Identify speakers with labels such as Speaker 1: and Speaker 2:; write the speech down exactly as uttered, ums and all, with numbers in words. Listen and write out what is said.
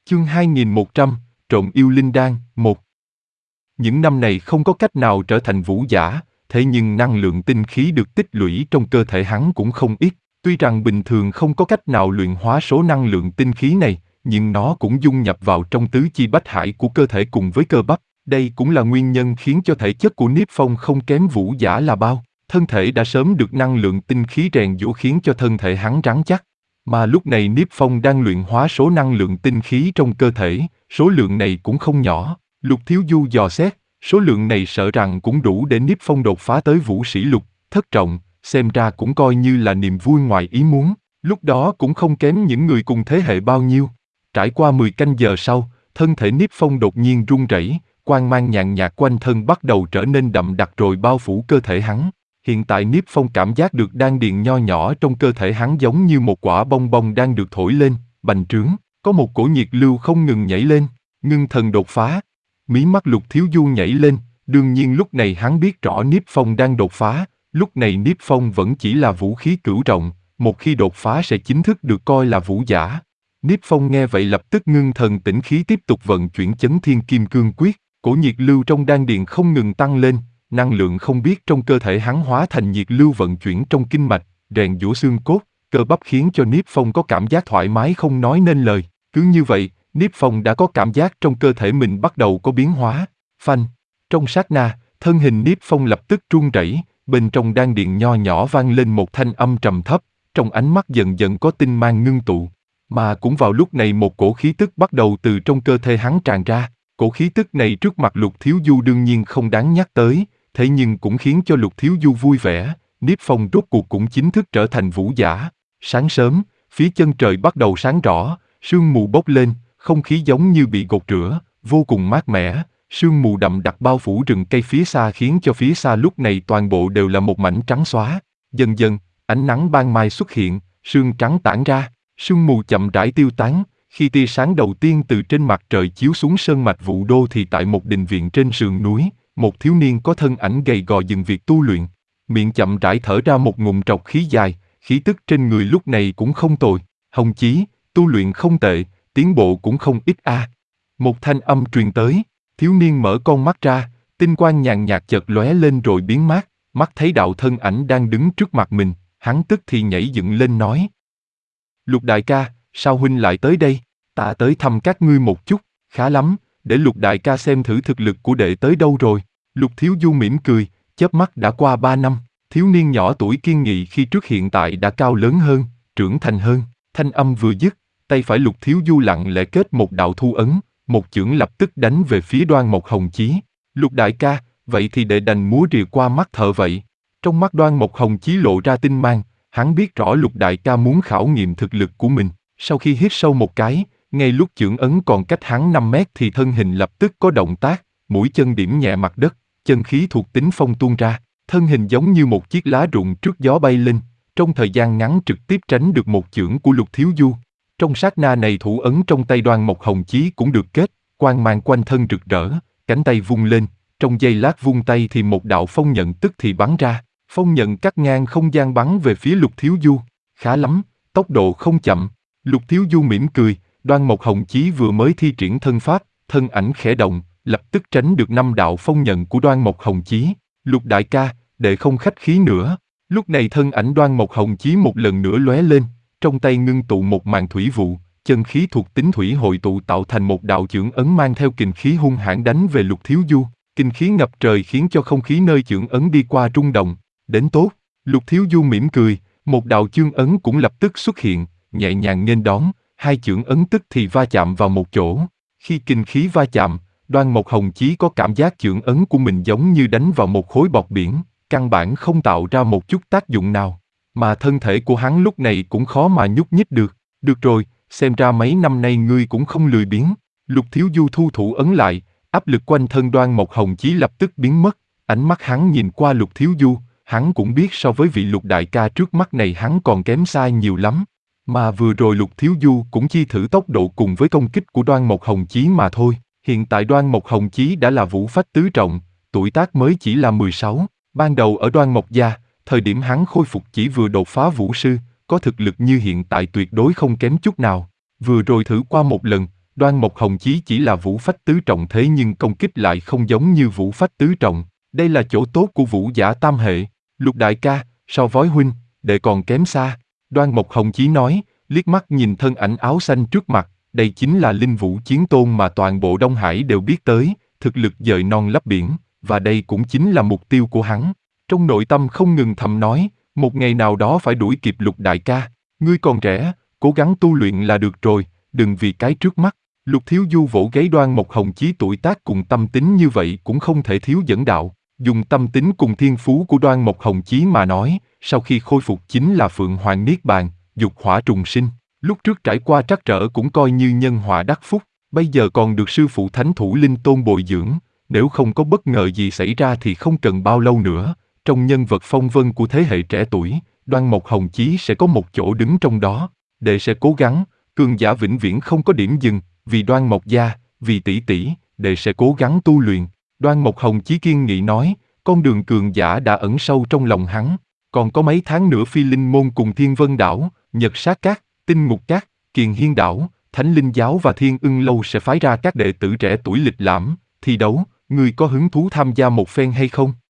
Speaker 1: Chương hai nghìn một trăm, trộm yêu linh đan, một. Những năm này không có cách nào trở thành vũ giả, thế nhưng năng lượng tinh khí được tích lũy trong cơ thể hắn cũng không ít. Tuy rằng bình thường không có cách nào luyện hóa số năng lượng tinh khí này, nhưng nó cũng dung nhập vào trong tứ chi bách hải của cơ thể cùng với cơ bắp. Đây cũng là nguyên nhân khiến cho thể chất của Niếp Phong không kém vũ giả là bao. Thân thể đã sớm được năng lượng tinh khí rèn giũa khiến cho thân thể hắn rắn chắc. Mà lúc này Niếp Phong đang luyện hóa số năng lượng tinh khí trong cơ thể, số lượng này cũng không nhỏ. Lục Thiếu Du dò xét, số lượng này sợ rằng cũng đủ để Niếp Phong đột phá tới vũ sĩ lục, thất trọng, xem ra cũng coi như là niềm vui ngoài ý muốn, lúc đó cũng không kém những người cùng thế hệ bao nhiêu. Trải qua mười canh giờ sau, thân thể Niếp Phong đột nhiên run rẩy, quang mang nhàn nhạt quanh thân bắt đầu trở nên đậm đặc rồi bao phủ cơ thể hắn. Hiện tại Niếp Phong cảm giác được đan điền nho nhỏ trong cơ thể hắn giống như một quả bong bong đang được thổi lên, bành trướng, có một cổ nhiệt lưu không ngừng nhảy lên, ngưng thần đột phá. Mí mắt Lục Thiếu Du nhảy lên, đương nhiên lúc này hắn biết rõ Niếp Phong đang đột phá, lúc này Niếp Phong vẫn chỉ là vũ khí cửu trọng, một khi đột phá sẽ chính thức được coi là vũ giả. Niếp Phong nghe vậy lập tức ngưng thần tĩnh khí tiếp tục vận chuyển Chấn Thiên Kim Cương Quyết, cổ nhiệt lưu trong đan điền không ngừng tăng lên. Năng lượng không biết trong cơ thể hắn hóa thành nhiệt lưu vận chuyển trong kinh mạch, rèn giũa xương cốt, cơ bắp khiến cho Niếp Phong có cảm giác thoải mái không nói nên lời. Cứ như vậy, Niếp Phong đã có cảm giác trong cơ thể mình bắt đầu có biến hóa. Phanh! Trong sát na, thân hình Niếp Phong lập tức run rẩy, bên trong đan điền nho nhỏ vang lên một thanh âm trầm thấp, trong ánh mắt dần dần có tinh mang ngưng tụ. Mà cũng vào lúc này một cổ khí tức bắt đầu từ trong cơ thể hắn tràn ra. Cổ khí tức này trước mặt Lục Thiếu Du đương nhiên không đáng nhắc tới, thế nhưng cũng khiến cho Lục Thiếu Du vui vẻ. Niếp Phong rốt cuộc cũng chính thức trở thành vũ giả. Sáng sớm, phía chân trời bắt đầu sáng rõ, sương mù bốc lên, không khí giống như bị gột rửa, vô cùng mát mẻ. Sương mù đậm đặc bao phủ rừng cây phía xa khiến cho phía xa lúc này toàn bộ đều là một mảnh trắng xóa. Dần dần, ánh nắng ban mai xuất hiện, sương trắng tản ra, sương mù chậm rãi tiêu tán. Khi tia sáng đầu tiên từ trên mặt trời chiếu xuống sơn mạch Vũ Đô thì tại một đình viện trên sườn núi, một thiếu niên có thân ảnh gầy gò dừng việc tu luyện, miệng chậm rãi thở ra một ngụm trọc khí dài, khí tức trên người lúc này cũng không tồi. Hồng Chí, tu luyện không tệ, tiến bộ cũng không ít a. À. Một thanh âm truyền tới, thiếu niên mở con mắt ra, tinh quang nhàn nhạt chợt lóe lên rồi biến mất, mắt thấy đạo thân ảnh đang đứng trước mặt mình, hắn tức thì nhảy dựng lên nói: Lục đại ca, sao huynh lại tới đây? Ta tới thăm các ngươi một chút. Khá lắm, để Lục đại ca xem thử thực lực của đệ tới đâu rồi. Lục Thiếu Du mỉm cười, chớp mắt đã qua ba năm, thiếu niên nhỏ tuổi kiên nghị khi trước hiện tại đã cao lớn hơn, trưởng thành hơn. Thanh âm vừa dứt, tay phải Lục Thiếu Du lặng lẽ kết một đạo thu ấn, một chưởng lập tức đánh về phía Đoan Mộc Hồng Chí. Lục đại ca, vậy thì đệ đành múa rìa qua mắt thợ vậy. Trong mắt Đoan Mộc Hồng Chí lộ ra tinh mang, hắn biết rõ Lục đại ca muốn khảo nghiệm thực lực của mình. Sau khi hít sâu một cái, ngay lúc chưởng ấn còn cách hắn năm mét thì thân hình lập tức có động tác, mũi chân điểm nhẹ mặt đất, chân khí thuộc tính phong tuôn ra, thân hình giống như một chiếc lá rụng trước gió bay lên, trong thời gian ngắn trực tiếp tránh được một chưởng của Lục Thiếu Du. Trong sát na này thủ ấn trong tay Đoan Mộc Hồng Chí cũng được kết, quang mang quanh thân rực rỡ, cánh tay vung lên, trong giây lát vung tay thì một đạo phong nhận tức thì bắn ra, phong nhận cắt ngang không gian bắn về phía Lục Thiếu Du. Khá lắm, tốc độ không chậm. Lục Thiếu Du mỉm cười, Đoan Mộc Hồng Chí vừa mới thi triển thân pháp, thân ảnh khẽ động, lập tức tránh được năm đạo phong nhận của Đoan Mộc Hồng Chí. Lục đại ca, đệ không khách khí nữa. Lúc này thân ảnh Đoan Mộc Hồng Chí một lần nữa lóe lên, trong tay ngưng tụ một màn thủy vụ, chân khí thuộc tính thủy hội tụ tạo thành một đạo chưởng ấn mang theo kình khí hung hãn đánh về Lục Thiếu Du. Kình khí ngập trời khiến cho không khí nơi chưởng ấn đi qua rung động. Đến tốt, Lục Thiếu Du mỉm cười, một đạo chương ấn cũng lập tức xuất hiện, nhẹ nhàng nghênh đón, hai chưởng ấn tức thì va chạm vào một chỗ. Khi kình khí va chạm, Đoan Mộc Hồng Chí có cảm giác chưởng ấn của mình giống như đánh vào một khối bọt biển, căn bản không tạo ra một chút tác dụng nào. Mà thân thể của hắn lúc này cũng khó mà nhúc nhích được. Được rồi, xem ra mấy năm nay ngươi cũng không lười biếng. Lục Thiếu Du thu thủ ấn lại, áp lực quanh thân Đoan Mộc Hồng Chí lập tức biến mất. Ánh mắt hắn nhìn qua Lục Thiếu Du, hắn cũng biết so với vị Lục đại ca trước mắt này hắn còn kém xa nhiều lắm. Mà vừa rồi Lục Thiếu Du cũng chi thử tốc độ cùng với công kích của Đoan Mộc Hồng Chí mà thôi. Hiện tại Đoan Mộc Hồng Chí đã là vũ phách tứ trọng, tuổi tác mới chỉ là mười sáu. Ban đầu ở Đoan Mộc gia, thời điểm hắn khôi phục chỉ vừa đột phá vũ sư, có thực lực như hiện tại tuyệt đối không kém chút nào. Vừa rồi thử qua một lần, Đoan Mộc Hồng Chí chỉ là vũ phách tứ trọng thế nhưng công kích lại không giống như vũ phách tứ trọng. Đây là chỗ tốt của vũ giả tam hệ. Lục đại ca, so với huynh, đệ còn kém xa. Đoan Mộc Hồng Chí nói, liếc mắt nhìn thân ảnh áo xanh trước mặt, đây chính là linh vũ chiến tôn mà toàn bộ Đông Hải đều biết tới, thực lực dời non lấp biển, và đây cũng chính là mục tiêu của hắn. Trong nội tâm không ngừng thầm nói, một ngày nào đó phải đuổi kịp Lục đại ca, ngươi còn trẻ, cố gắng tu luyện là được rồi, đừng vì cái trước mắt. Lục Thiếu Du vỗ gáy Đoan Mộc Hồng Chí tuổi tác cùng tâm tính như vậy cũng không thể thiếu dẫn đạo. Dùng tâm tính cùng thiên phú của Đoan Mộc Hồng Chí mà nói, sau khi khôi phục chính là Phượng Hoàng Niết Bàn, dục hỏa trùng sinh. Lúc trước trải qua trắc trở cũng coi như nhân họa đắc phúc, bây giờ còn được sư phụ Thánh Thủ Linh Tôn bồi dưỡng, nếu không có bất ngờ gì xảy ra thì không cần bao lâu nữa, trong nhân vật phong vân của thế hệ trẻ tuổi, Đoan Mộc Hồng Chí sẽ có một chỗ đứng trong đó. Đệ sẽ cố gắng, cường giả vĩnh viễn không có điểm dừng, vì Đoan Mộc gia, vì tỷ tỷ, đệ sẽ cố gắng tu luyện. Đoan Mộc Hồng Chí kiên nghị nói, con đường cường giả đã ẩn sâu trong lòng hắn, còn có mấy tháng nữa Phi Linh Môn cùng Thiên Vân Đảo, Nhật Sát Các, Tinh Ngục Các, Kiền Hiên Đảo, Thánh Linh Giáo và Thiên Ưng Lâu sẽ phái ra các đệ tử trẻ tuổi lịch lãm, thi đấu, ngươi có hứng thú tham gia một phen hay không?